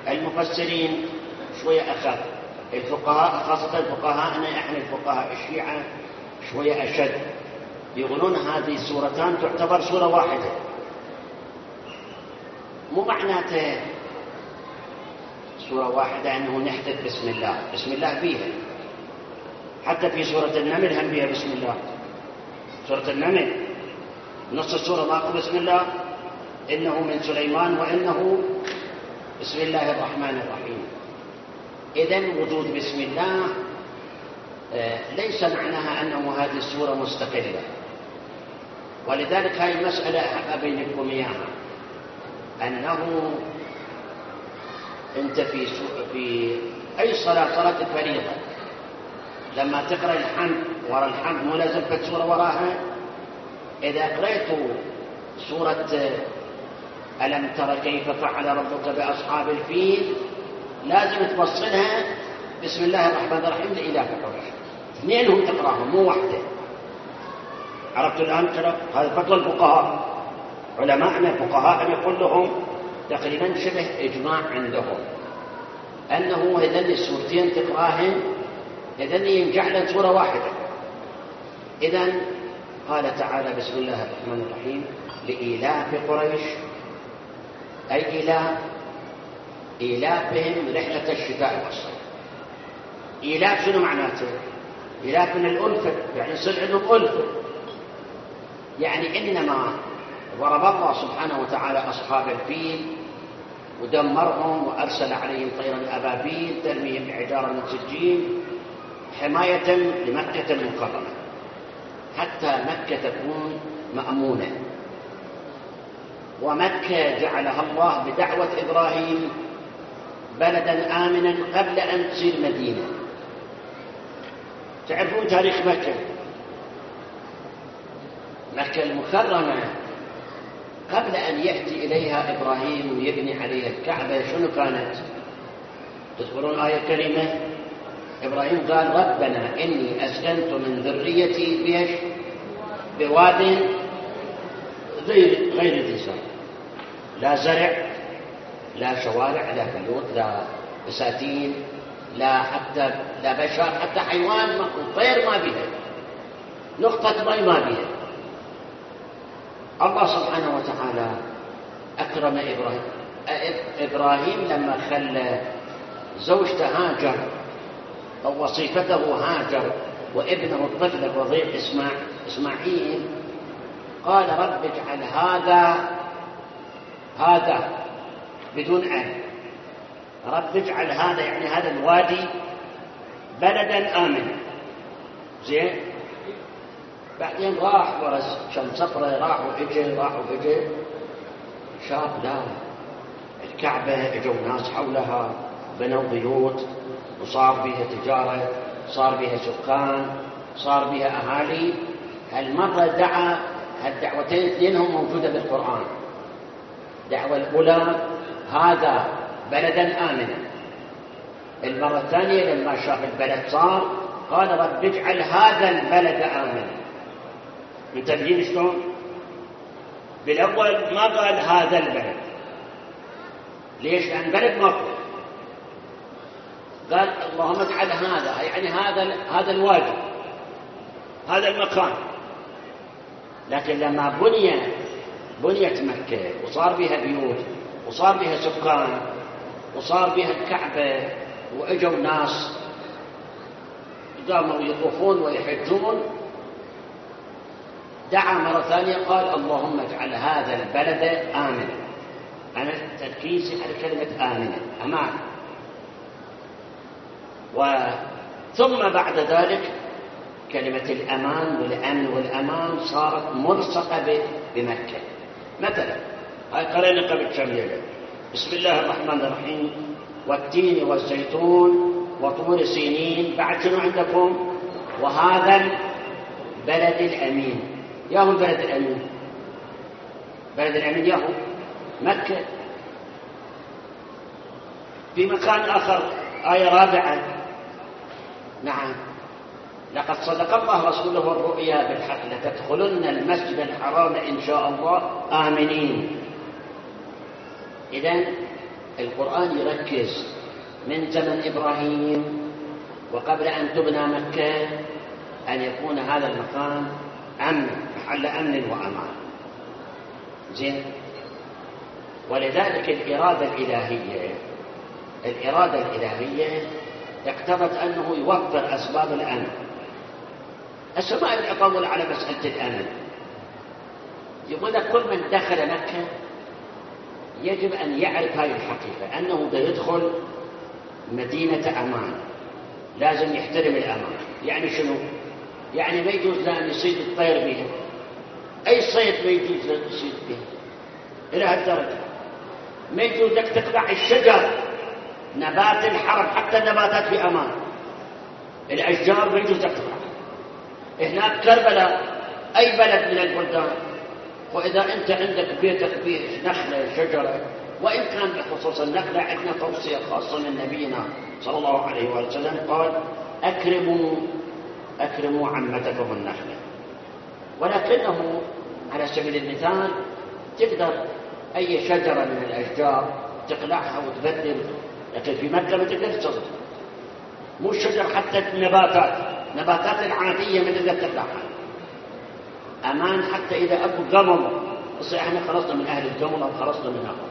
المفسرين شوية أخف، الفقهاء خاصة فقهاءنا احنا الفقهاء الشيعة شوية أشد، يقولون هذه السورتان تعتبر سورة واحدة. مو معناته سورة واحدة أنه نحدث بسم الله، بسم الله فيها، حتى في سورة النمل هم بها بسم الله. سورة النمل نص السورة ماكو بسم الله، إنه من سليمان وإنه بسم الله الرحمن الرحيم. إذن وجود بسم الله ليس معناها أنه هذه السورة مستقلة، ولذلك هذه المسألة أحب بينكم إياها، أنه أنت في أي صلاة الفريضة لما تقرأ الحمد وراء الحمد مو لازم سورة وراها. إذا قرأت سورة ألم تر كيف فعل ربك بأصحاب الفيل لازم توصلها بسم الله الرحمن الرحيم لإلاف قريش، اثنين هم تقرأهم مو واحدة. عرفت الآن؟ هذا فتوى الفقهاء، علماءنا فقهاءنا كلهم تقريبا شبه إجماع عندهم أنه هذين السورتين تقراهن هذين ينجعل سورة واحدة. إذن قال تعالى بسم الله الرحمن الرحيم لإلاف قريش، أي إلافهم رحلة الشتاء والصيف. إلاف شنو معناته؟ إلاف من الألفة، يعني يصير عندهم ألفة، يعني إنما ضرب الله سبحانه وتعالى أصحاب الفيل ودمرهم وأرسل عليهم طيرا أبابيل ترميهم بحجارة من سجيل حماية لمكة المكرمة حتى مكة تكون مأمونة. ومكة جعلها الله بدعوة إبراهيم بلدا آمنا قبل أن تصير مدينة. تعرفون تاريخ مكة المكرمة قبل أن يأتي إليها إبراهيم ويبني عليها الكعبة شنو كانت؟ تذكرون آية كريمة؟ إبراهيم قال ربنا إني أسكنت من ذريتي بيش بواد غير ذي زرع، لا زرع لا شوارع لا بيوت لا بساتين لا بشر حتى حيوان طير ما بها، نقطة ماء ما بها. الله سبحانه وتعالى أكرم إبراهيم لما خلى زوجته هاجر أو وصيفته هاجر وابنه الطفل الرضيع إسماعيل، قال رب اجعل هذا بدون أن، رب اجعل هذا يعني هذا الوادي بلدا آمنا. زين، بعدين راح ورا شمس صفرة راح وإجي شاف لا الكعبة اجوا ناس حولها بنوا بيوت وصار بها تجارة، صار بها سكان، صار بها أهالي. هالمرة دعا هالدعوتين اثنينهم موجودة بالقرآن. الدعوة الأولى هذا بلدا آمنا، المرة الثانية لما شاف البلد صار قال رب اجعل هذا البلد آمنا. منتبهين شلون؟ بالأول ما قال هذا البلد، ليش؟ لأن بلد ماكو، قال اللهم اجعل هذا يعني هذا الوادي هذا المكان. لكن لما بنيت مكة وصار بها بيوت وصار بها سكان وصار بها الكعبة وإجوا ناس قاموا يطوفون ويحجون، دعا مرة ثانية قال اللهم اجعل هذا البلد آمنا. أنا تركيزي على كلمة آمنا، أمان. ثم بعد ذلك كلمة الأمان والأمن والأمان صارت ملصقة بمكة. مثلا هاي قرينا قبل كم يوم بسم الله الرحمن الرحيم والتين والزيتون وطور سينين، بعد شنو عندكم؟ وهذا البلد الأمين. ياهو البلد الأمين، بلد الأمين ياهو مكة. في مكان آخر آية رابعة، نعم لقد صدق الله رسوله الرؤيا بالحق لتدخلن المسجد الحرام إن شاء الله آمنين. إذن القرآن يركز من زمن إبراهيم وقبل أن تبنى مكة أن يكون هذا المكان أمن، محل أمن وأمان. زين. ولذلك الإرادة الإلهية اقتضت أنه يوفر أسباب الأمن. السماء يطول على مسألة الأمن، يقول لك كل من دخل مكة يجب أن يعرف هذه الحقيقة، أنه يدخل مدينة أمان، لازم يحترم الأمان. يعني شنو؟ يعني ما يجوز له أن يصيد الطير به، أي صيد ما يجوز له يصيد به إلى هالدرجة. ما يجوز لك تقطع الشجر، نبات الحرم، حتى النباتات في أمان، الأشجار ما يجوز لك تقطعها. هناك كربلاء أي بلد من البلدان، وإذا أنت عندك بيتك فيه نخلة شجرة، وإن كان بخصوص النخلة عندنا توصية خاصة من نبينا صلى الله عليه وسلم قال أكرموا عمتكم النخلة. ولكنه على سبيل المثال تقدر أي شجرة من الأشجار تقلعها وتبدل، لكن في مكة ما تقدر تصدر، مو الشجر، حتى النباتات العادية ما تقدر تقلعها. أمان حتى إذا أكو قمر، بس إحنا خلصنا من أهل القمر أو خلصنا من هذا.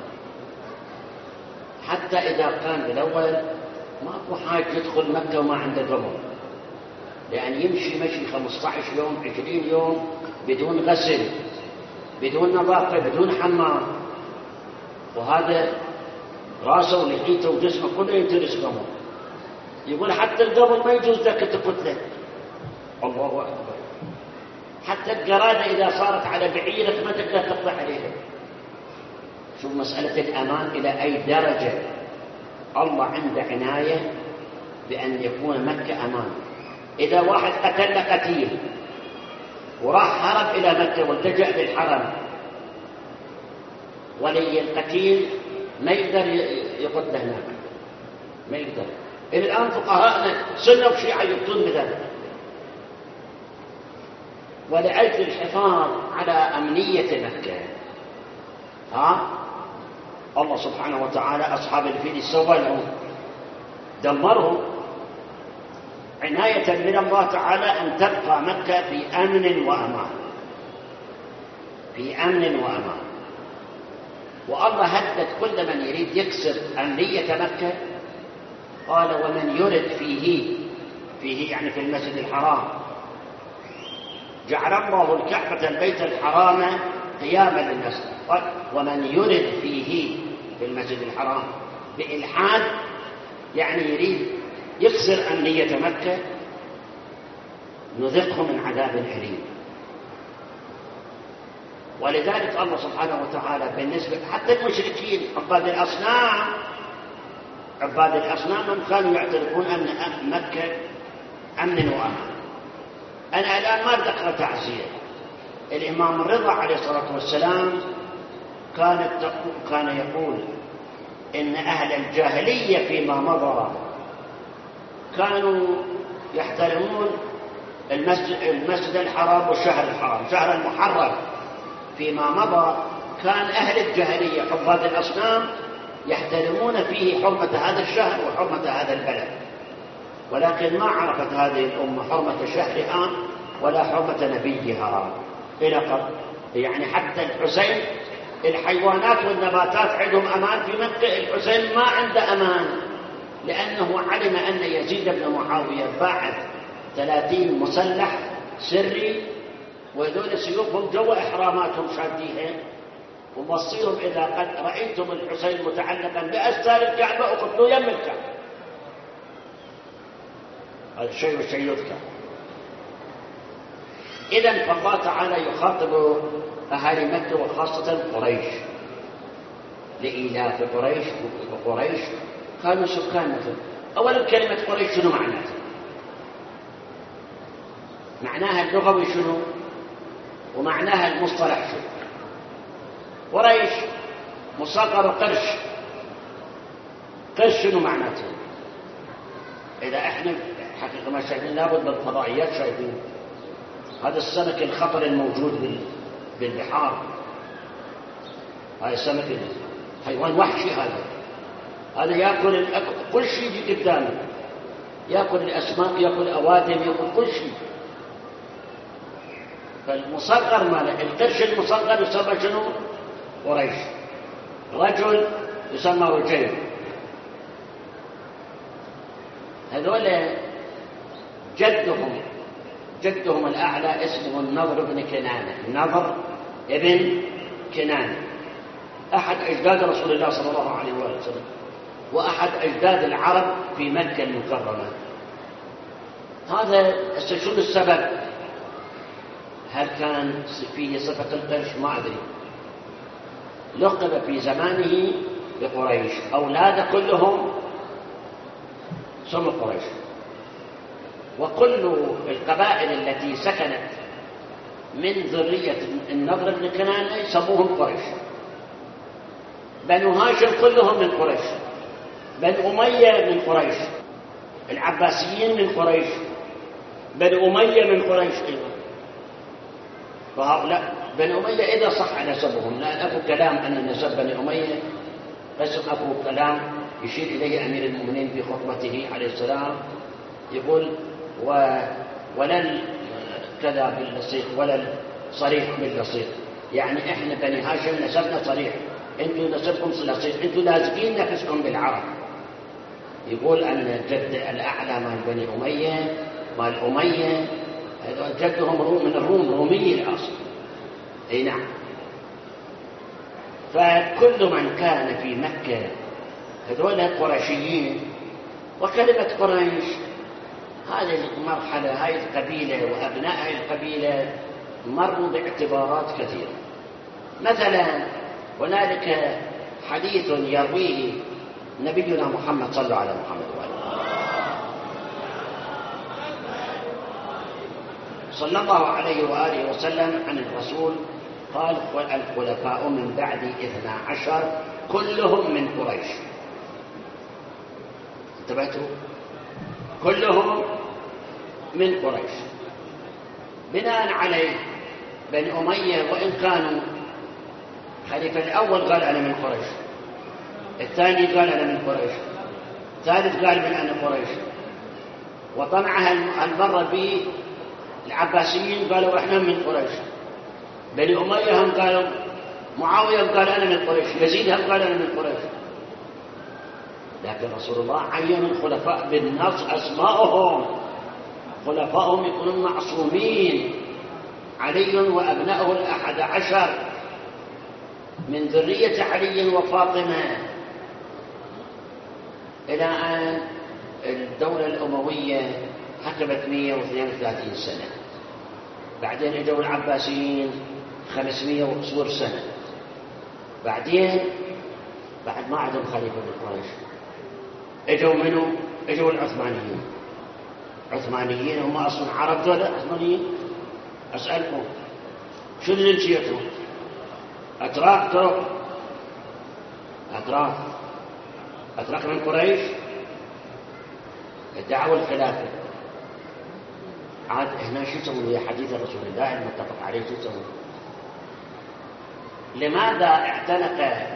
حتى إذا كان بالأول ما أكو حاجة يدخل مكة وما عنده قمر، لأن يمشي مشي 15 يوم 20 يوم بدون غسل، بدون نظافة، بدون حمام، وهذا راسه ولحيته وجسمه كله ينترس قمر. يقول حتى القمر ما يجوز لك تقتله. الله أكبر. حتى القرادة إذا صارت على بعيرك ما تقدر تقضي عليها. شوف مسألة الأمان إلى أي درجة الله عنده عناية بأن يكون مكة أمان. إذا واحد قتل قتيل وراح هرب إلى مكة والتجأ للحرم، ولي القتيل ما يقدر يقتله هناك، ما يقدر. الآن فقهاءنا سنة وشيعة يبطون بذلك. ولأجل الحفاظ على أمنية مكة الله سبحانه وتعالى أصحاب الفيل سوى لهم، دمرهم عناية من الله تعالى أن تبقى مكة في أمن وأمان، في أمن وأمان. والله هدد كل من يريد يكسر أمنية مكة، قال ومن يرد فيه يعني في المسجد الحرام، جعل الله الكعبة البيت الحرام قياما للناس. قال ومن يرد فيه في المسجد الحرام بإلحاد، يعني يريد يكسر أمنية مكة، نذقه من عذاب أليم. ولذلك الله سبحانه وتعالى بالنسبة حتى المشركين عباد الأصنام هم كانوا يعترفون أن مكة أمن وأمان. أنا الآن ما بدي أقرأ تعزية. الإمام الرضا عليه الصلاة والسلام كان يقول إن أهل الجاهلية فيما مضى كانوا يحترمون المسجد الحرام والشهر الحرام، شهر المحرم. فيما مضى كان أهل الجاهلية عباد الأصنام يحترمون فيه حرمة هذا الشهر وحرمة هذا البلد، ولكن ما عرفت هذه الأمة حرمة شهرها ولا حرمة نبيها إلى قبل. يعني حتى الحسين، الحيوانات والنباتات عندهم أمان في مكة، الحسين ما عنده أمان، لأنه علم أن يزيد بن معاوية باعث 30 مسلح سري، وهذول سيوفهم جوا إحراماتهم شاديها، وموصيهم إذا قد رأيتم الحسين متعلقا بأستار الكعبة أقتلوا يم الكعبة. هذا الشيء والشيء يذكر. إذن فالله تعالى يخاطب أهالي مكة وخاصة قريش، لإيلاف قريش. وقريش كانوا سكان مكة. أولا كلمة قريش شنو معناها؟ معناها اللغوي شنو؟ ومعناها المصطلح شنو؟ قريش مصغر قرش. قرش شنو معناته؟ إذا إحنا حقيقة ما شايفين لابد بالفضائيات شايفين هذا السمك الخطر الموجود بالبحار، هذا السمك حيوان وحشي، هذا هذا يأكل كل شيء يجي قدامه، يأكل الأسماك، يأكل أوادم، يأكل كل شيء. فالمصغر ماله القرش المصغر يسمى شنو؟ قريش. رجل يسمى رجيل. هذول جدهم الأعلى اسمه النضر بن كنانة. النضر ابن كنانة أحد أجداد رسول الله صلى الله عليه وسلم، وأحد أجداد العرب في مكة المكرمة. هذا شنو السبب؟ هل كان فيه صفة القرش؟ ما أدري. لقب في زمانه بقريش، أولاده كلهم سموا قريش. وكل القبائل التي سكنت من ذرية النضر بن كنانة يسموهم قريش. بنو هاشم كلهم من قريش، بنو أمية من قريش، العباسيين من قريش، بنو أمية من قريش أيضا. وهؤلاء بني أمية إذا صح نسبهم، لا أكو كلام أن نسب بني أمية، بس أكو كلام يشير إليه أمير المؤمنين في خطبته عليه السلام، يقول ولا كذا باللصيق ولا الصريح باللصيق، يعني إحنا بني هاشم نسبنا صريح، أنتم نسبكم لصيق، أنتم لازقين نفسكم بالعرب. يقول أن الجد الأعلى مال بني أمية مال أمية جدهم من الروم، رومي الأصل. أي نعم. فكل من كان في مكة هذول قرشيين. وكلمة قريش هذه المرحلة، هذه القبيلة وأبناء هذه القبيلة مروا باعتبارات كثيرة. مثلا هنالك حديث يرويه نبينا محمد صلى الله عليه محمد وآله صلى الله عليه وآله وسلم عن الرسول قال: الخلفاء من بعد 12 كلهم من قريش. انتبهتوا؟ كلهم من قريش. بناء عليه بني أمية وإن كانوا خليفة الأول قال أنا من قريش، الثاني قال أنا من قريش، الثالث قال من أنا قريش، وطمعها المرة به العباسيين قالوا احنا من قريش، بني أمية هم قالوا، معاوية قال أنا من قريش، يزيد هم قال أنا من قريش. لكن رسول الله عين الخلفاء بالنص أسماءهم، خلفاءهم يكونون معصومين، علي وأبنائه 11 من ذرية علي وفاطمة، إلى أن الدولة الأموية حكمت 132 سنة. بعدين اجوا العباسيين 500 وكسور سنة. بعدين بعد ما عندهم خليفة من قريش اجوا منو؟ اجوا العثمانيين. عثمانيين هم اصلا عرب دول عثمانيين. اسألكم شنو جنسيتهم؟ اتراك؟ ترك اتراك من قريش، ادعوا الخلافة. عاد هنا شو يسوون ويا حديث رسول الله المتفق عليه؟ شو يسوون؟ لماذا اعتنق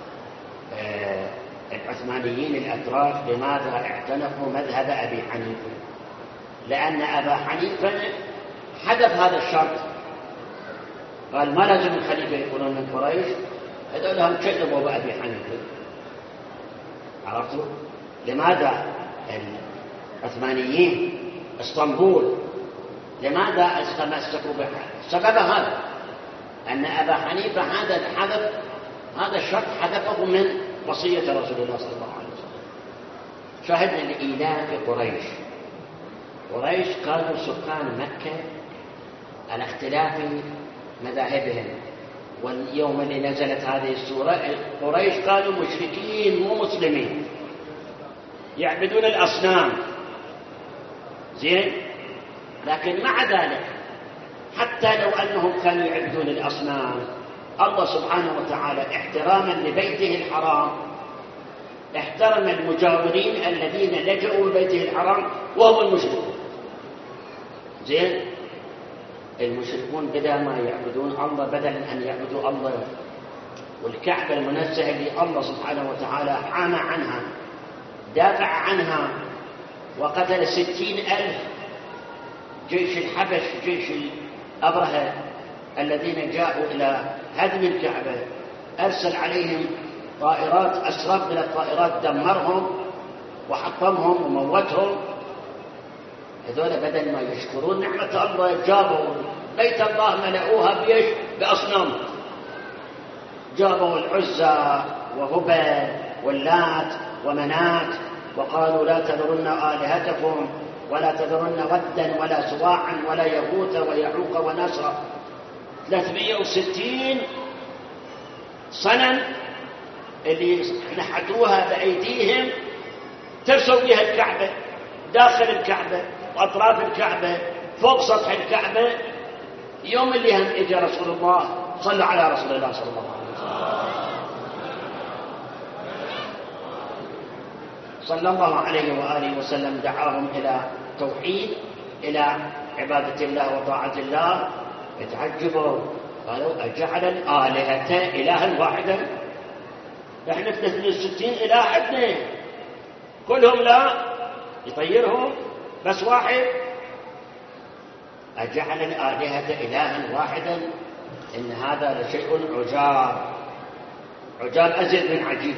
العثمانيين الأتراك؟ لماذا اعتنقوا مذهب أبي حنيفة؟ لأن أبا حنيفة حدث هذا الشرط، قال ما لازم الخليفة يكونون من قريش، هذولهم كذبوا بأبي حنيفة. عرفتوا؟ لماذا العثمانيين اسطنبول لماذا تمسكوا بها؟ سبب هذا أن أبا حنيفة هذا الشرط حدثه من وصية رسول الله صلى الله عليه وسلم. شاهدنا لإيلاف قريش كانوا سكان مكة على اختلاف مذاهبهم. واليوم اللي نزلت هذه السورة قريش كانوا مشركين مو مسلمين، يعبدون الأصنام. زين؟ لكن مع ذلك حتى لو أنهم كانوا يعبدون الأصنام، الله سبحانه وتعالى احتراما لبيته الحرام احترم المجاورين الذين لجأوا لبيته الحرام وهم المشركون. زين؟ المشركون بدل ما يعبدون الله، بدل أن يعبدوا الله والكعبة المنزهة اللي الله سبحانه وتعالى حامى عنها، دافع عنها، وقتل 60,000 جيش الحبش جيش الأبرهة الذين جاءوا إلى هدم الكعبة، أرسل عليهم طائرات، أسراب من الطائرات دمرهم وحطمهم وموتهم. هذول بدل ما يشكرون نعمة الله جابوا بيت الله ملأوها بيش بأصنام، جابوا العزى وهبل واللات ومنات، وقالوا لا تذرن آلهتكم ولا تذرن ودا ولا سواعا ولا يغوث ويعوق ونسرا. 360 صنم اللي نحتوها بأيديهم ترسوا بها الكعبة، داخل الكعبة وأطراف الكعبة فوق سطح الكعبة. يوم اللي هم إجا رسول الله، صلوا على رسول الله صلى الله عليه وسلم، صلى الله عليه وآله وسلم، دعاهم إلى توحيد، إلى عبادة الله وطاعة الله. يتعجبوا قالوا أجعل الآلهة إلها واحدا؟ نحن 63 إله عندنا كلهم لا يطيرهم بس واحد. أجعل الآلهة إلها واحدا؟ إن هذا لشيء عجاب، عجاب أزيد من عجيب.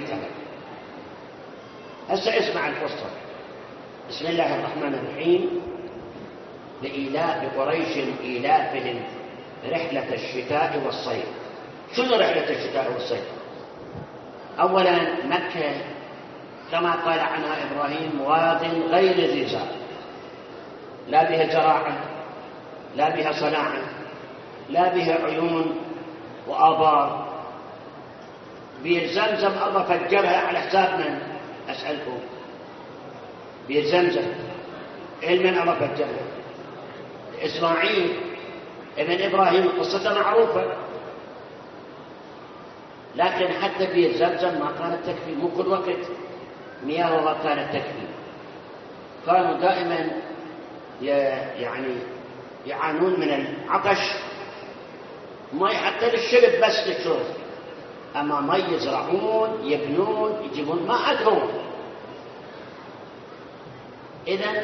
هسه اسمع القصة. بسم الله الرحمن الرحيم. لإيلاف قريش إيلافهم رحلة الشتاء والصيف. شنو رحلة الشتاء والصيف؟ أولا مكة كما قال عنها إبراهيم واد غير ذي زرع، لا بها زراعة، لا بها صناعة، لا بها عيون وآبار. بير زمزم الله فجرها على حساب من؟ أسألكم. بير زمزم من الله فجرها؟ إسماعيل ابن إبراهيم، قصته معروفة. لكن حتى بير زمزم ما كانت تكفي، مو كل وقت مياهها كانت تكفي. كانوا دائما يعني يعانون من العطش، ماء حتى للشرب بس للشرب، أما ماء يزرعون يبنون يجيبون ما عندهم. إذن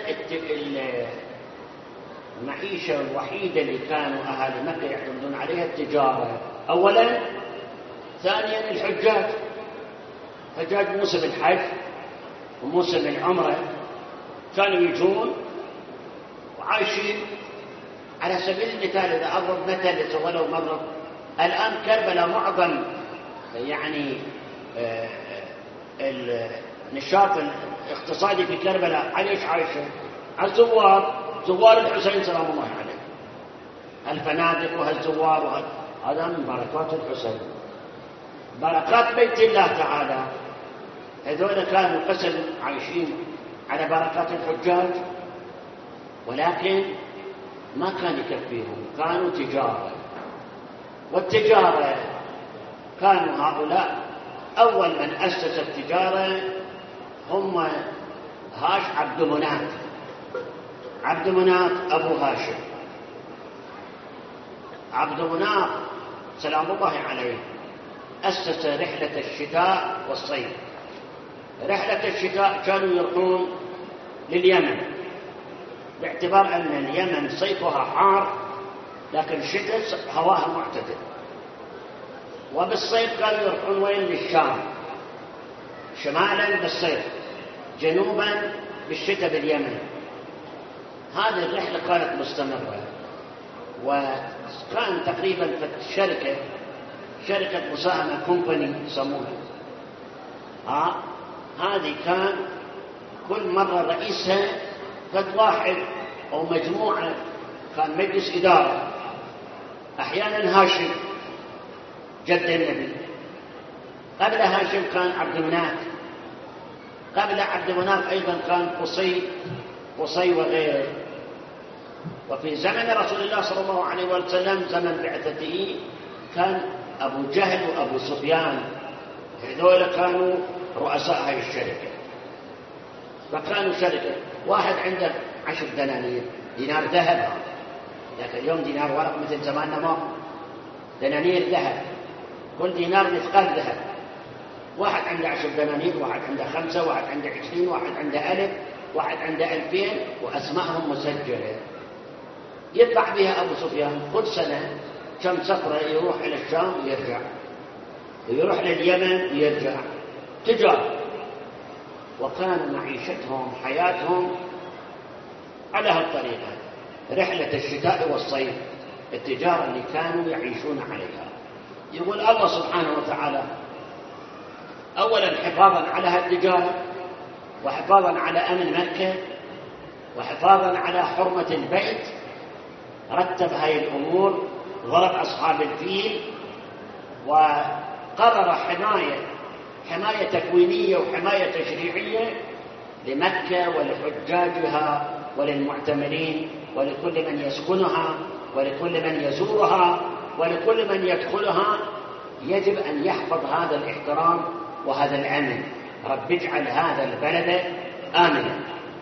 المعيشة الوحيدة اللي كانوا أهالي مكة يعتمدون عليها التجارة أولا. ثانيا الحجاج، حجاج موسم الحج وموسم العمرة كانوا يجون وعايشين. على سبيل المثال إذا أضرب مثل ولو مرة، الآن كربلاء معظم يعني النشاط الاقتصادي في كربلاء على ايش عايشه؟ على زوار الحسين سلام الله عليه، الفنادق وهالزوار هذا من بركات الحسين، بركات بيت الله تعالى. هذول كانوا قسم عايشين على بركات الحجاج، ولكن ما كان يكفيهم، كانوا تجارة. والتجارة كانوا هؤلاء أول من أسس التجارة هم هاش عبد مناف. عبد مناف أبو هاشم. عبد مناف سلام الله عليه أسس رحلة الشتاء والصيف. رحلة الشتاء كانوا يروحون لليمن، باعتبار أن اليمن صيفها حار لكن الشتاء هواها معتدل. وبالصيف كانوا يروحون وين؟ للشام، شمالا بالصيف، جنوبا بالشتاء باليمن. هذه الرحلة كانت مستمرة، وكان تقريبا في شركة مساهمة كومباني يسمونها. هذه كان كل مرة رئيسها فد واحد أو مجموعة، كان مجلس إدارة. أحيانا هاشم جد النبي، قبل هاشم كان عبد مناف، قبل عبد مناف أيضا كان قصي وغيره. وفي زمن رسول الله صلى الله عليه وسلم زمن بعثته كان أبو جهل وأبو سفيان، هذول كانوا رؤساء هذه الشركة. فكانوا شركة، واحد عنده 10 دنانير، دينار ذهب، لكن اليوم دينار ورق مثل زماننا ما، دنانير ذهب كل دينار مثقال ذهب. واحد عنده 10 دنانير، واحد عنده 5، واحد عنده 20، واحد عنده 1000، واحد عنده 2000، وأسمائهم مسجلة. يطلع بها أبو سفيان كل سنة كم سفرة، يروح إلى الشام ويرجع، ويروح لليمن ويرجع، تجارة. وكان معيشتهم حياتهم على هالطريقة، رحلة الشتاء والصيف، التجارة اللي كانوا يعيشون عليها. يقول الله سبحانه وتعالى أولا حفاظا على هالتجارة، وحفاظا على أمن مكة، وحفاظا على حرمة البيت، رتب هاي الأمور، ضرب أصحاب الفيل، وقرر حماية تكوينية وحماية تشريعية لمكة ولحجاجها وللمعتمرين ولكل من يسكنها ولكل من يزورها ولكل من يدخلها. يجب أن يحفظ هذا الاحترام وهذا الأمن. رب اجعل هذا البلد آمنا.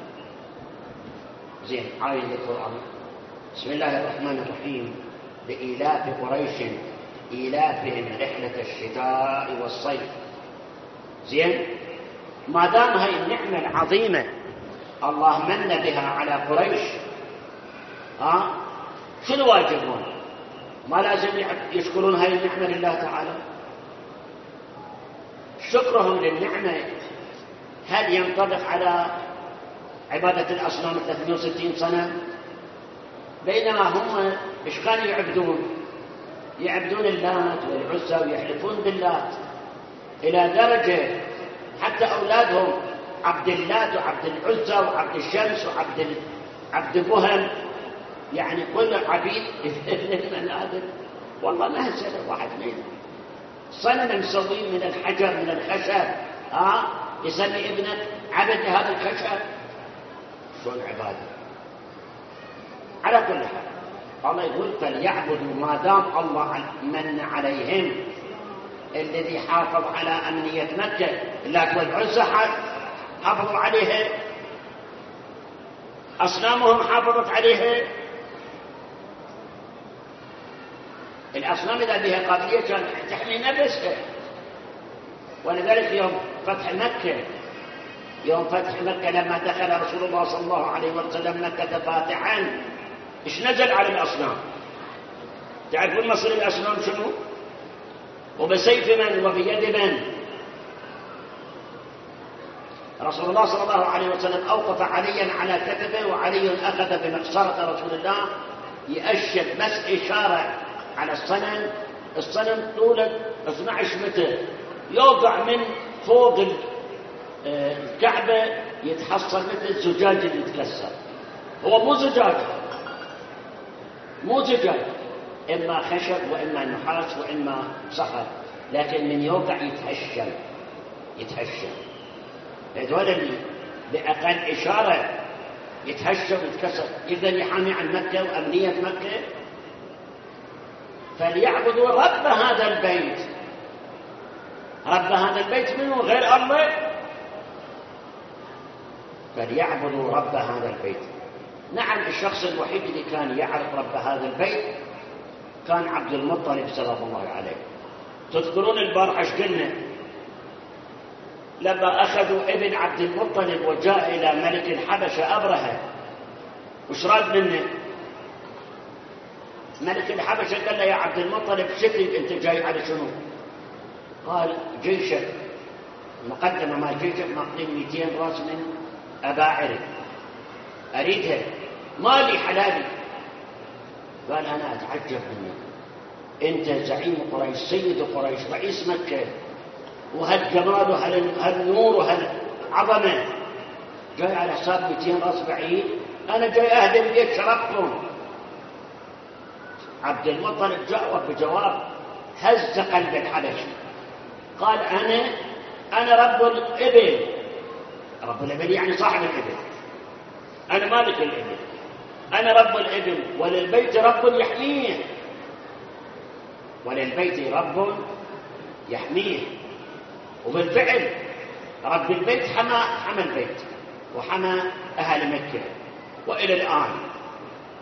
زين، آية القرآن. بسم الله الرحمن الرحيم. لإيلاف قريش إيلافهم رحلة الشتاء والصيف. زين، ما دام هاي النعمة العظيمة الله من بها على قريش، شنو واجبهم؟ ما لازم يشكرون هاي النعمة لله تعالى؟ شكرهم للنعمة هل ينطبق على عبادة الأصنام 63 سنة؟ بينما هم إيش كانوا يعبدون؟ يعبدون اللات والعزى ويحلفون باللات، إلى درجة حتى أولادهم عبد اللات وعبد العزى وعبد الشمس عبد بهم، يعني كل عبيد من آدم. والله ما هسأل واحد منهم صنم مسويه من الحجر من الخشب، يسمي ابنه عبد هذا الخشب. شلون عباده؟ على كل حال الله يقول فليعبدوا ما دام الله من عليهم، الذي حافظ على أمنية مكة. اللات والعزى حافظوا عليها، أصنامهم حافظت عليها. الأصنام إذا بها قابلية كان تحمي نفسها. ولذلك يوم فتح مكة لما دخل رسول الله صلى الله عليه وسلم مكة فاتحا، إيش نزل على الأصنام؟ تعرفون مصير الأصنام شنو؟ وبسيف من وبيد من؟ رسول الله صلى الله عليه وسلم أوقف عليا على كتفه، وعلي أخذ بمقصرة رسول الله يأشر بس إشارة على الصنم طوله 12 متر، يوقع من فوق الكعبة يتحصل مثل الزجاج اللي يتكسر. هو مو زجاج، إما خشب وإما نحاس وإما صخر، لكن من يوقع يتهشم. هذول اللي بأقل إشارة يتهشم ويتكسر، يقدر يحامي عن مكة وأمنية مكة. فليعبدوا رب هذا البيت. رب هذا البيت منه غير الله؟ فليعبدوا رب هذا البيت. نعم، الشخص الوحيد اللي كان يعرف رب هذا البيت كان عبد المطلب سلام الله عليه. تذكرون البارحة ايش قلنا؟ لما أخذوا ابن عبد المطلب وجاء إلى ملك الحبشة أبرهة، وش راد منه؟ ملك الحبشة قال له يا عبد المطلب شكلك أنت جاي على شنو؟ قال جيشك، مقدمة مال جيشك ماخذين 200 راس من أباعرة أريدها، مالي حلالي. قال أنا أتعجب منك، أنت زعيم قريش سيد قريش رئيس مكة، وهالجمال وهالنور وهالعظمة، جاي على حساب 200 راس بعيد؟ أنا جاي أهدم بيت شرفكم. عبد المطلب جاوب بجواب هز قلب الحبشي، قال أنا رب الإبل. رب الإبل يعني صاحب الإبل، أنا مالك الإبل، أنا رب الإبل، وللبيت رب يحميه، وللبيت رب يحميه. وبالفعل رب البيت حمى البيت وحمى أهل مكة،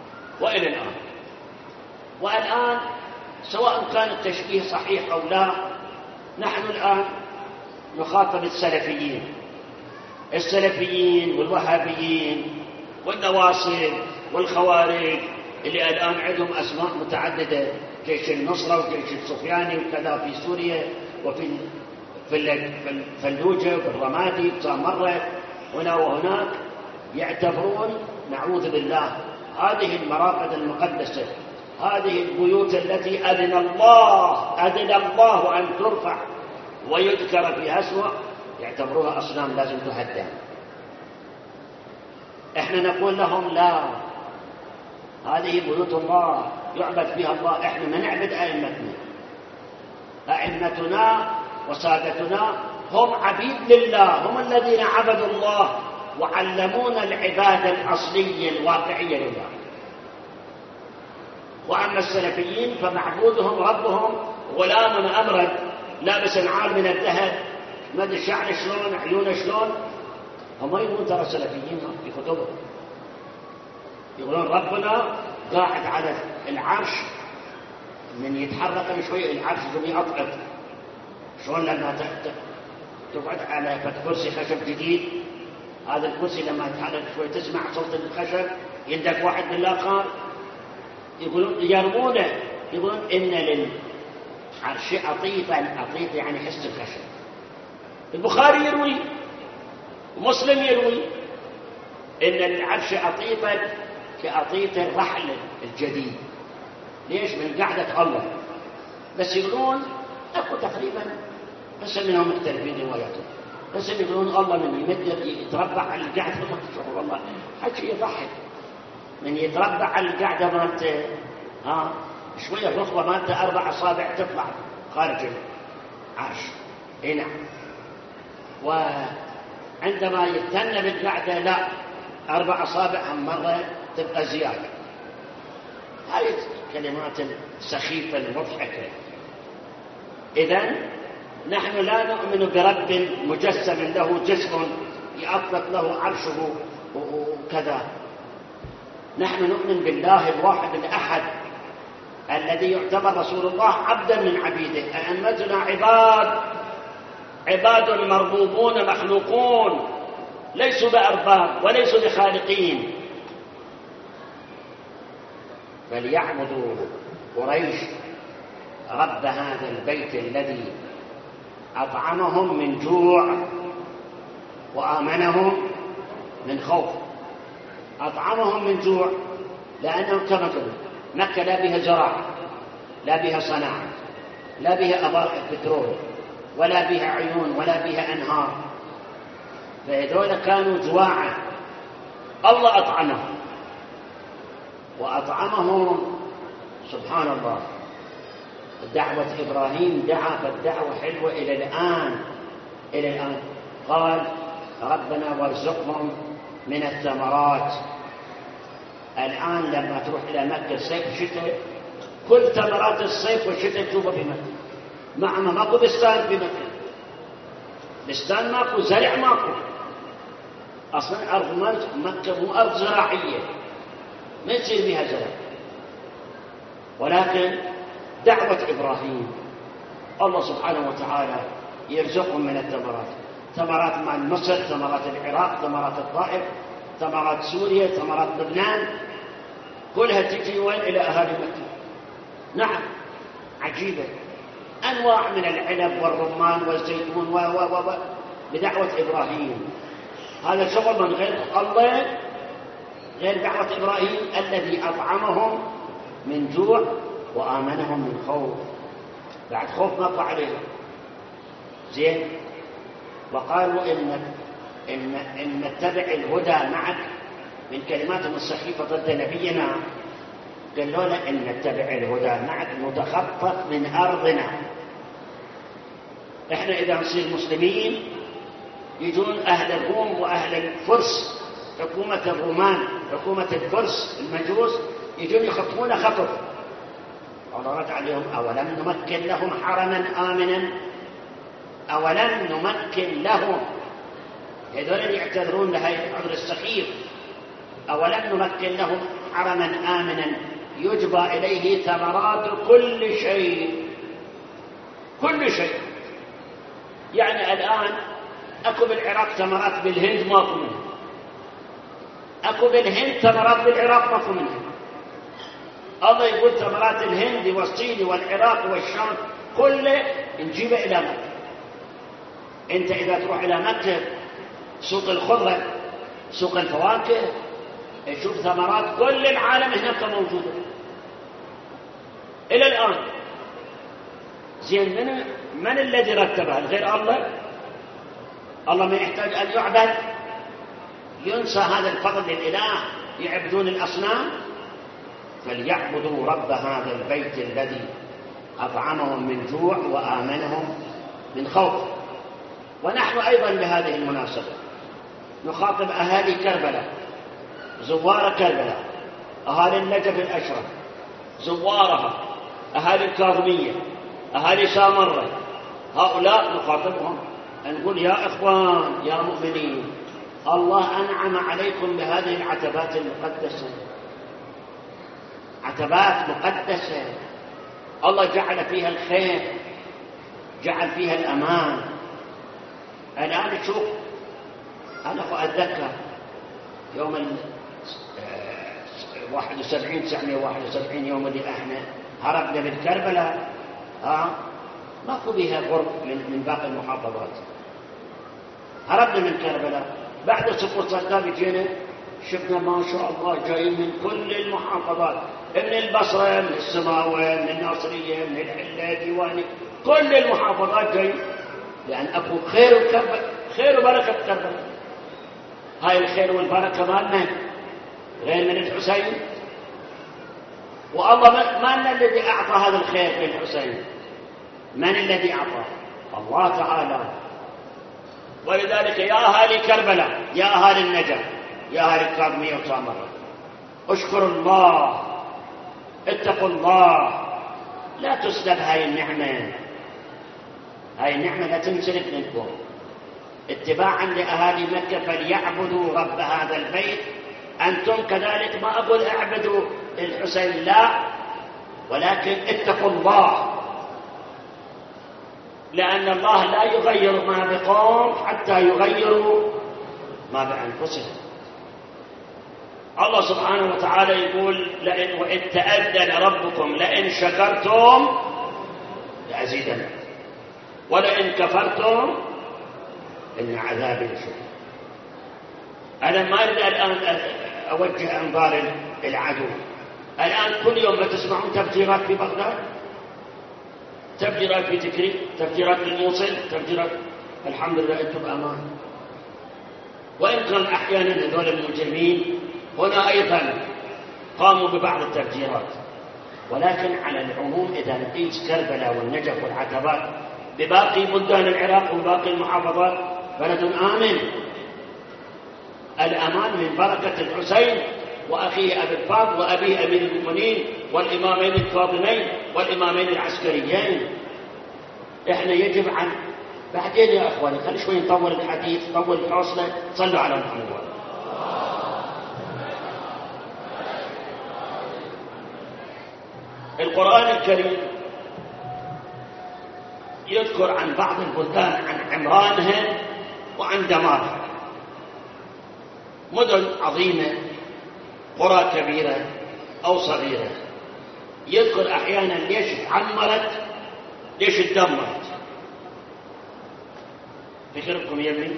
وإلى الآن والآن سواء كان التشبيه صحيح أو لا، نحن الآن نخاطب السلفيين والوهابيين والنواصب والخوارج اللي الآن عندهم أسماء متعددة، جيش النصرة وجيش السفياني وكذا في سوريا وفي الفلوجة والرمادي وسامرة هنا وهناك، يعتبرون نعوذ بالله هذه المراقد المقدسة، هذه البيوت التي أذن الله أن ترفع ويذكر فيها اسمه، يعتبروها أصنام لازم تهدم. احنا نقول لهم لا، هذه بيوت الله يعبد فيها الله، احنا ما نعبد أئمتنا وسادتنا هم عبيد لله، هم الذين عبدوا الله وعلمونا العبادة الأصلية الواقعية لله. وأما السلفيين فمعبودهم ربهم غلام أمرد لابس نعال من الذهب، ما ادري شعر شلون، عيونه شلون. هم يقولون ترى سلفيين في كتبهم يقولون ربنا قاعد على العرش، من يتحرك شوي العرش يقوم يقطعك، شلون لما تقعد على كرسي خشب جديد، هذا الكرسي لما يتحرك شوي تسمع صوت الخشب، يندك واحد بالآخر. يقولون يرمونه، يقولون إن للعرش عطيفا، عطيف يعني حس الخشب. البخاري يروي ومسلم يروي إن للعرش عطيفا كعطيف الرحل الجديد. ليش؟ من قعدة الله. بس يقولون أكو تقريبا، بس منهم مختلفين رواياتهم، بس يقولون الله من يمد يتربع على القعدة، والله حكي يضحك، من يتربع على القعدة مالته شوية الركبة مالته 4 أصابع تطلع خارج العرش. اي نعم. وعندما يتنى بالقعدة لا، 4 أصابع مرة تبقى زيادة. هذه كلمات سخيفة المضحكة. إذن نحن لا نؤمن برب مجسم له جسم يأطلق له عرشه وكذا. نحن نؤمن بالله الواحد الأحد الذي يعتبر رسول الله عبدا من عبيده. أئمتنا عباد مربوبون مخلوقون، ليسوا بأرباب وليسوا بخالقين. فليعبدوا قريش رب هذا البيت الذي أطعمهم من جوع وآمنهم من خوف. أطعمهم من جوع لأنهم كما قلنا مكة لا بها زراعة، لا بها صناعة، لا بها أبار بترول، ولا بها عيون، ولا بها أنهار، فهذول كانوا جواعا. الله أطعمهم وأطعمهم. سبحان الله، دعوة إبراهيم دعا فالدعوة حلوة إلى الآن. قال ربنا وارزقهم من الثمرات. الآن لما تروح إلى مكة صيف شتاء، كل ثمرات الصيف والشتاء تشوفها في مكة. مع ماكو بستان في مكة، بستان ماكو، زرع ماكو. أصلا أرض مكة مو أرض زراعية، ما يصير بها زرع. ولكن دعوة إبراهيم الله سبحانه وتعالى يرزقهم من الثمرات، ثمرات مال مصر، ثمرات العراق، ثمرات الطائف، ثمرات سوريا، ثمرات لبنان، كلها تجي وين؟ إلى أهالي مكة. نعم، عجيبة، أنواع من العنب والرمان والزيتون بدعوة إبراهيم. هذا شغل من غير الله، غير دعوة إبراهيم الذي أطعمهم من جوع وآمنهم من خوف. بعد خوف ما طلع عليهم زين. وقالوا إن نتبع الهدى معك، من كلماتهم السخيفة ضد نبينا. قالوا له إن نتبع الهدى معك نتخطف من أرضنا. إحنا إذا نصير مسلمين يجون أهل الروم وأهل الفرس، حكومة الرومان، حكومة الفرس المجوس، يجون يخطفون خطف. الله رد عليهم أولم نمكن لهم حرما آمنا، أولم نمكن لهم. هذول يعتذرون لهذا العذر السخيف. أولم نمكن لهم حرما آمنا يجبى إليه ثمرات كل شيء، كل شيء. يعني الآن أكو بالعراق ثمرات بالهند ماكو منها، أكو بالهند ثمرات بالعراق ماكو منها. الله يقول ثمرات الهند والصين والعراق والشام كله نجيبه إلى مكة. أنت إذا تروح إلى مكة سوق الخضرة، سوق الفواكه، تشوف ثمرات كل العالم هناك موجودة إلى الآن. زين من الذي رتبها؟ غير الله؟ الله ما يحتاج أن يعبد؟ ينسى هذا الفضل للإله يعبدون الأصنام؟ فليعبدوا رب هذا البيت الذي أطعمهم من جوع وآمنهم من خوف. ونحن أيضا بهذه المناسبة نخاطب أهالي كربلاء، زوار كربلاء، أهالي النجف الأشرف، زوارها، أهالي الكاظمية، أهالي سامرة، هؤلاء نخاطبهم نقول يا إخوان يا مؤمنين، الله أنعم عليكم بهذه العتبات المقدسة، عتبات مقدسة، الله جعل فيها الخير، جعل فيها الأمان. الآن تشوف، أنا أتذكر يوم 971 يوم اللي احنا هربنا من كربلاء، ماكو بها غرب من باقي المحافظات. هربنا من كربلاء بعد سقوط صدام، جينا شفنا ما شاء الله جايين من كل المحافظات، من البصرة، من السماوة، من الناصرية، من الحلة، ديواني، كل المحافظات جايين، لأن أكو خير وبركة كربلاء. هاي الخير والبركة مالنا غير من الحسين؟ والله من الذي أعطى هذا الخير للحسين؟ من الذي أعطاه؟ الله تعالى. ولذلك يا أهالي كربلاء، يا أهالي النجف، يا أهالي الكاظمية وسامرة، اشكروا الله، اتقوا الله، لا تسلب هاي النعمة، هاي النعمة لا تنسلب منكم. اتباعا لأهالي مكة فليعبدوا رب هذا البيت. أنتم كذلك، ما أقول اعبدوا الحسين، لا، ولكن اتقوا الله، لأن الله لا يغير ما بقوم حتى يغيروا ما بأنفسهم. الله سبحانه وتعالى يقول وإذ تأذن ربكم لئن شكرتم لأزيدنكم ولئن كفرتم إن عذابي لشديد. أنا ما أريد الآن أوجه أنظار العدو. الآن كل يوم ما تسمعون تفجيرات في بغداد، تفجيرات في تكريت، تفجيرات في الموصل، تفجيرات. الحمد لله أنتم بأمان. وإن كان أحيانا هذول المجرمين هنا أيضا قاموا ببعض التفجيرات، ولكن على العموم إذا نقيس كربلاء والنجف والعتبات بباقي بلدان العراق وباقي المحافظات بلد آمن. الأمان من بركة الحسين وأخيه أبي الفضل وأبيه أمير المؤمنين والإمامين الفاضلين والإمامين العسكريين. إحنا يجب عن بعدين يا أخواني، خلي شوي نطول الحديث، نطول الحوصلة، صلوا على محمد. القرآن الكريم يذكر عن بعض البلدان عن عمرانها وعن دمارها، مدن عظيمة، قرى كبيرة أو صغيرة، يذكر أحيانا ليش عمرت ليش اتدمرت. فكركم يمين؟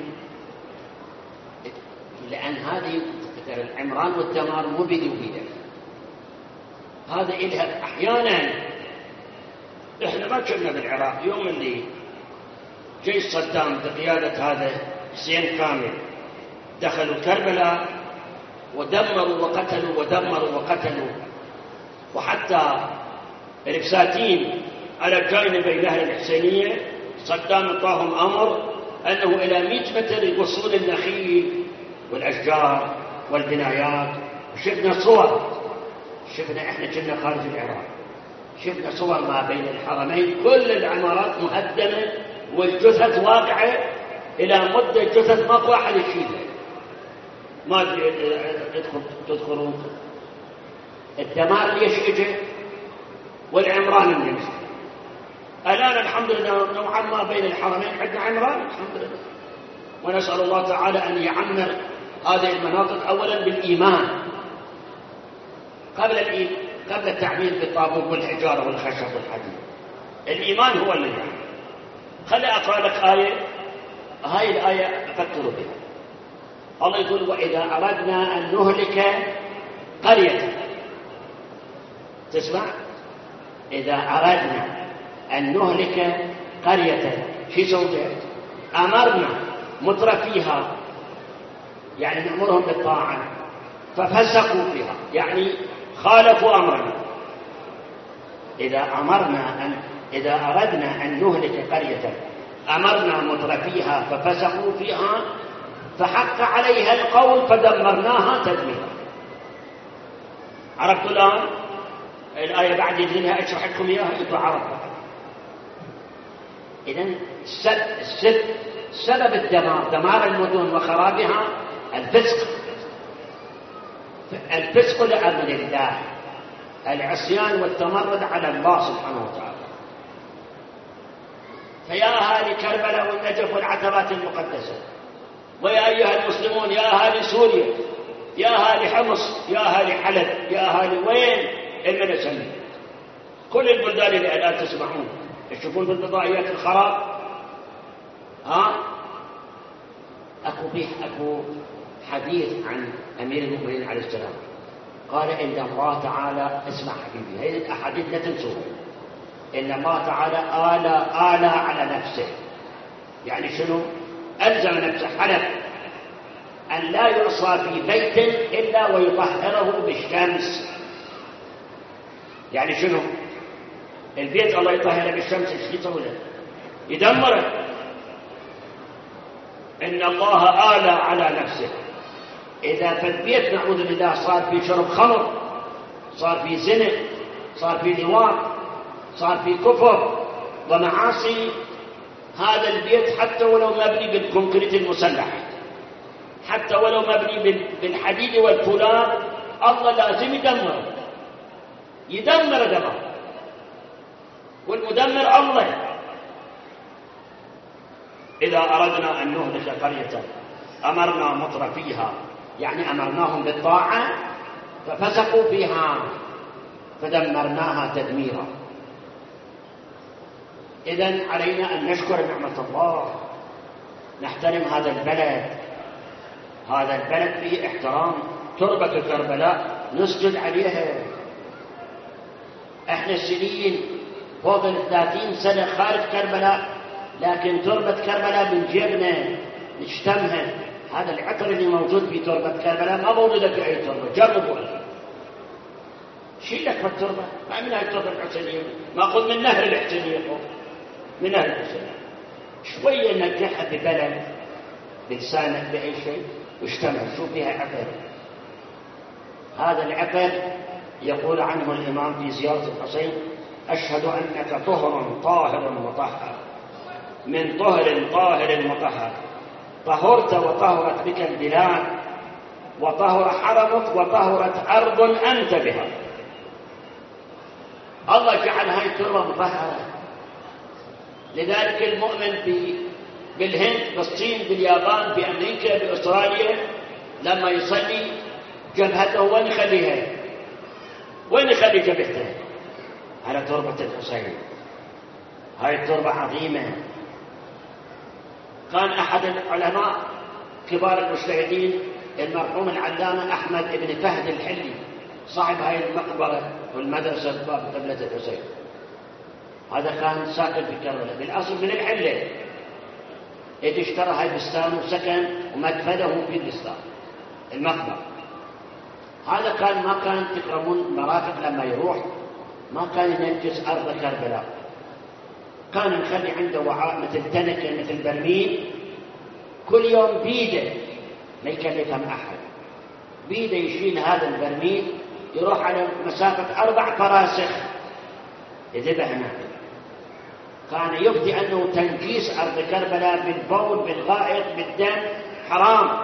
لأن هذه العمران والدمار مو بيدي وبيدك، هذا إلها أحيانا. إحنا ما كنا بالعراق يوم اللي جيش صدام بقيادة هذا حسين كامل دخلوا كربلاء ودمروا وقتلوا ودمروا وقتلوا، وحتى البساتين على جانبي نهر الحسينية صدام اعطاهم أمر أنه إلى 100 متر يقصون النخيل والأشجار والبنايات. وشفنا صور، شفنا إحنا كنا خارج العراق، شفنا صور ما بين الحرمين كل العمارات مهدمة والجثث واقعة إلى مدة جثث ماكو أحد يشيلها. ما تذكرون الدمار ليش اجى والعمران اللي مشي؟ الآن الحمد لله نوعا ما بين الحرمين عندنا عمران الحمد لله، ونسأل الله تعالى أن يعمر هذه المناطق أولا بالإيمان قبل التعمير بالطابوق والحجارة والخشب والحديد. الإيمان هو اللي يعني. خلي أقرأ لك آية، هاي الآية أفكروا بها. الله يقول: وإذا أردنا أن نهلك قرية. تسمع؟ إذا أردنا أن نهلك قرية شو سوينا؟ أمرنا مترفيها، يعني نأمرهم بالطاعة، ففسقوا فيها، يعني خالفوا أمرنا. إذا أردنا أن نهلك قرية أمرنا مترفيها ففسقوا فيها فحق عليها القول فدمرناها تدميرا. عرفتوا الآن؟ الآية بعد يجينها أشرح لكم إياها أنتم عرفتوا. إذن سبب دمار المدن وخرابها الفسق لأمر الله، العصيان والتمرد على الله سبحانه وتعالى. فيا أهالي كربلاء والنجف والعتبات المقدسة، ويا أيها المسلمون، يا أهالي سوريا، يا أهالي حمص، يا أهالي حلب، يا أهالي وين المنسلين، كل البلدان اللي الآن تسمعون تشوفون في الفضائيات الخراب. أكو حديث عن أمير المؤمنين عليه السلام، قال إن الله تعالى، اسمع حبيبي هذه الأحاديث لا تنسوها، إن الله تعالى آلى على نفسه، يعني شنو؟ ألزم نفسه حلف أن لا يعصى في بيت إلا ويطهره بالشمس. يعني شنو؟ البيت الله يطهره بالشمس ايش يسوي له؟ يدمره. إن الله آلى على نفسه. إذا في البيت نعوذ بالله صار في شرب خمر، صار في زنا، صار في لواط، صار في كفر ومعاصي، هذا البيت حتى ولو مبني بالكونكريت المسلح، حتى ولو مبني بالحديد والفولاذ، الله لازم يدمر دمر، والمدمر الله. إذا أردنا أن نهلك قرية أمرنا مترفيها، يعني أمرناهم بالطاعة ففسقوا فيها فدمرناها تدميرا. إذن علينا أن نشكر نعمة الله، نحترم هذا البلد. هذا البلد فيه احترام، تربة كربلاء نسجد عليها. احنا سنين فوق 30 سنة خارج كربلاء، لكن تربة كربلاء من جيبنا نشتمها. هذا العطر اللي موجود في تربة كربلاء ما موجودة في أي تربة، جربوا. شيل لك التربة، ما من هاي التربة الحسينية، ما خذ من نهر الحسينية، من نهر الحسينية شوية نرجعها ببلد بلسانك بأي شيء واشتمها، شوف فيها عطر. هذا العطر يقول عنه الإمام في زيارة الحسين: أشهد أنك طهر طاهر مطهر، من طهر طاهر مطهر، طهرت وطهرت بك البلاد، وطهر حرمك وطهرت أرض أنت بها. الله جعل هاي التربة مطهرة. لذلك المؤمن بالهند، بالصين، باليابان، بأمريكا، بأستراليا، لما يصلي جبهته وين يخليها؟ وين يخلي جبهته؟ على تربة الحسين. هاي التربة عظيمة. كان أحد العلماء كبار المجتهدين المرحوم العلامة أحمد بن فهد الحلي، صاحب هاي المقبرة والمدرسة باب قبلة الحسين، هذا كان ساكن في كربلاء بالأصل من الحلة، يجي اشترى هاي بستان وسكن ومدفنه في البستان المقبرة. هذا كان ما كان تكرمون مرافق لما يروح ما كان ينجز أرض كربلاء، كان نخلي عنده وعاء مثل تنكة مثل برميل، كل يوم بيده ما يكلفهم أحد، بيده يشيل هذا البرميل يروح على مسافة 4 فراسخ يذبح هناك. كان يفتي أنه تنجيس أرض كربلاء بالبول بالغائط بالدم حرام.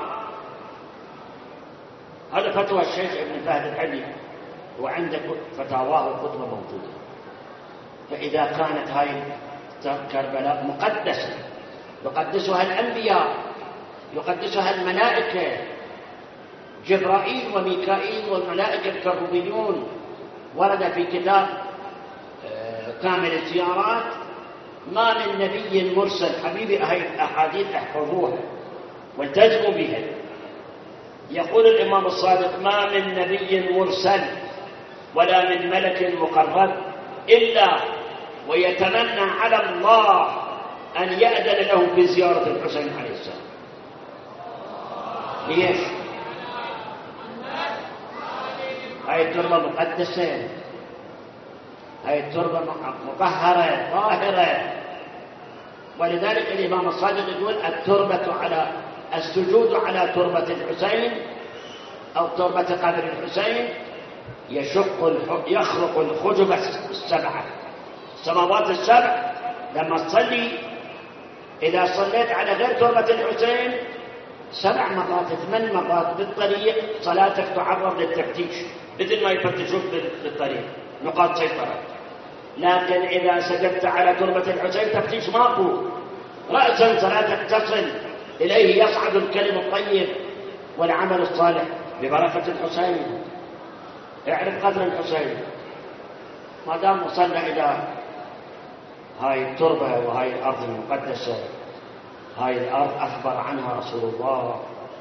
هذا فتوى الشيخ ابن فهد الحلي، وعنده فتاواه وكتبه موجودة. فإذا كانت هاي كربلاء مقدسة، يقدسها الأنبياء، يقدسها الملائكة، جبرائيل وميكائيل والملائكة الكروبيون. ورد في كتاب كامل الزيارات: ما من نبي مرسل، حبيبي هاي الأحاديث احفظوها والتزموا بها. يقول الإمام الصادق: ما من نبي مرسل ولا من ملك مقرب إلا ويتمنى على الله أن يأذن له بزيارة الحسين عليه السلام. ليش؟ هاي التربة مقدسة، هاي التربة مطهرة طاهرة. ولذلك الإمام الصادق يقول: التربة على السجود على تربة الحسين أو تربة قبر الحسين يخرق الخجب السبعة، السماوات السبع. لما تصلي، إذا صليت على غير تربة الحسين 7 مرات 8 مرات بالطريق، صلاتك تعرض للتفتيش مثل ما يفتشوك بالطريق، نقاط سيطرة. لكن إذا سجدت على تربة الحسين تفتيش ماكو، رأسا صلاتك تصل إليه، يصعد الكلم الطيب والعمل الصالح ببركة الحسين. اعرف قدر الحسين. ما دام وصلنا إلى هاي التربة وهاي الأرض المقدسة، هاي الأرض أخبر عنها رسول الله.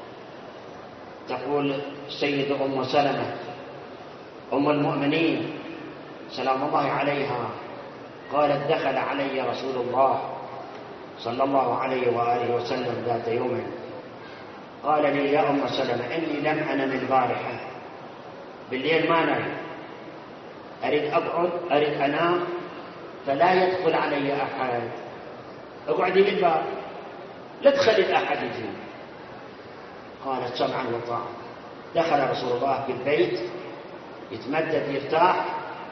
تقول السيدة أم سلمة أم المؤمنين سلام الله عليها، قالت: دخل علي رسول الله صلى الله عليه وآله وسلم ذات يوم، قال لي: يا أم سلمة، إني لم أنم البارحة، بالليل ما نام، أريد أقعد، أريد أنام، فلا يدخل علي أحد، اقعدي بالباب لا تخلي أحد يجي. قالت: سمعا وطاعة. دخل رسول الله في البيت يتمدد يرتاح،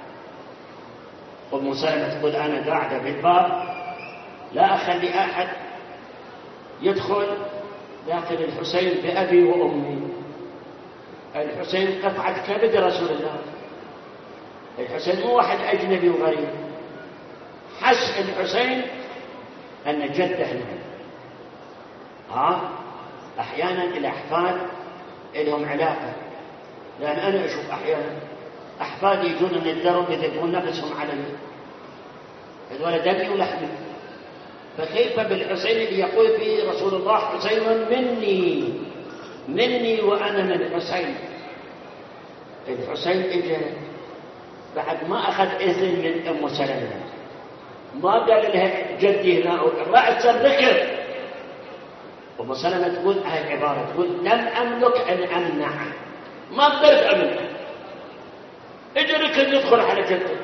أم سلمة تقول: أنا قاعدة بالباب لا أخلي أحد يدخل، لكن الحسين بأبي وأمي، الحسين قطعة كبد رسول الله، الحسين مو واحد أجنبي وغريب. حس الحسين أن جده له. أحيانا الأحفاد لهم علاقة، لأن أنا أشوف أحيانا أحفادي يجون من الدرب يذبون نفسهم علي، هذول دمي ولحمي، فكيف بالحسين اللي يقول فيه رسول الله: حسين مني وأنا من الحسين. الحسين إجا بعد ما أخذ إذن من أم سلمة، ما قال لها جدي هنا رأس الذكر. أم سلمة تقول هاي عبارة، تقول: لم أملك أن أمنعه، ما قدرت أمنعه، اجرك أن يدخل على جده.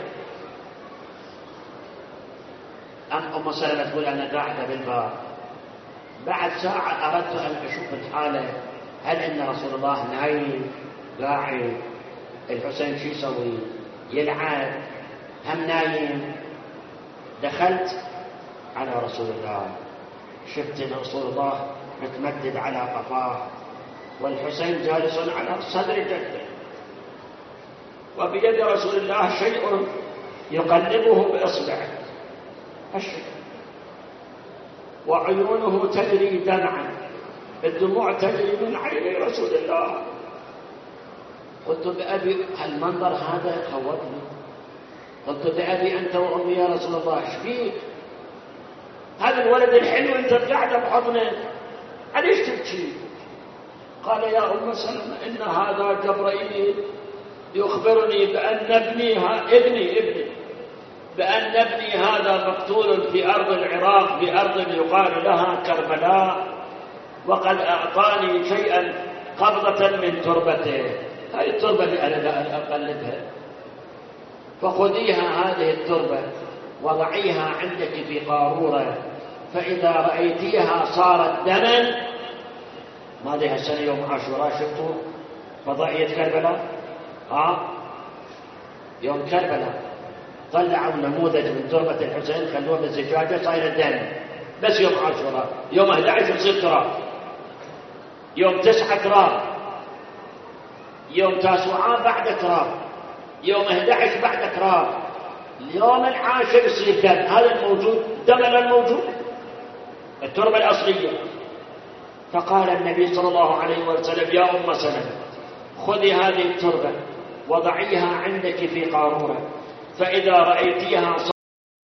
أم سلمة تقول: أنا قاعدة بالباب، بعد ساعة أردت أن أشوف الحالة، هل إن رسول الله نايم قاعد، الحسين شو يسوي، يلعب، هم نايم. دخلت على رسول الله، شفت رسول الله متمدد على قفاه، والحسين جالس على صدر جده، وبيد رسول الله شيء يقلبه بإصبعه، الشيء، وعيونه تجري دمعا، الدموع تجري من عيني رسول الله. قلت بأبي، المنظر هذا خوفني، قلت بأبي أنت وأمي يا رسول الله، ايش فيك؟ هذا الولد الحلو انت قاعده بحضنه، ليش تبكي؟ قال: يا أم سلمة، إن هذا جبرائيل يخبرني بأن ابني بأن ابني هذا مقتول في أرض العراق، في أرض يقال لها كربلاء، وقد أعطاني شيئا قبضة من تربته، هذه التربة اللي أنا أقلدها، فخذيها هذه التربة وضعيها عندك في قارورة، فإذا رأيتيها صارت دما. ما ذي هالسنة يوم عاشوراء شفتوا فضائية كربلاء؟ يوم كربلاء طلعوا نموذج من تربة الحسين، خلوه بالزجاجة صاير دم، بس يوم عاشوراء، يوم 11 يصير تراب، يوم 9 تراب، يوم 9 بعد تراب، يوم 11 بعد تراب، اليوم العاشر يصير دم، هذا الموجود دم الموجود، التربة الأصلية. فقال النبي صلى الله عليه وسلم: يا أم سلمة، خذي هذه التربة وضعيها عندك في قارورة، فإذا رأيتيها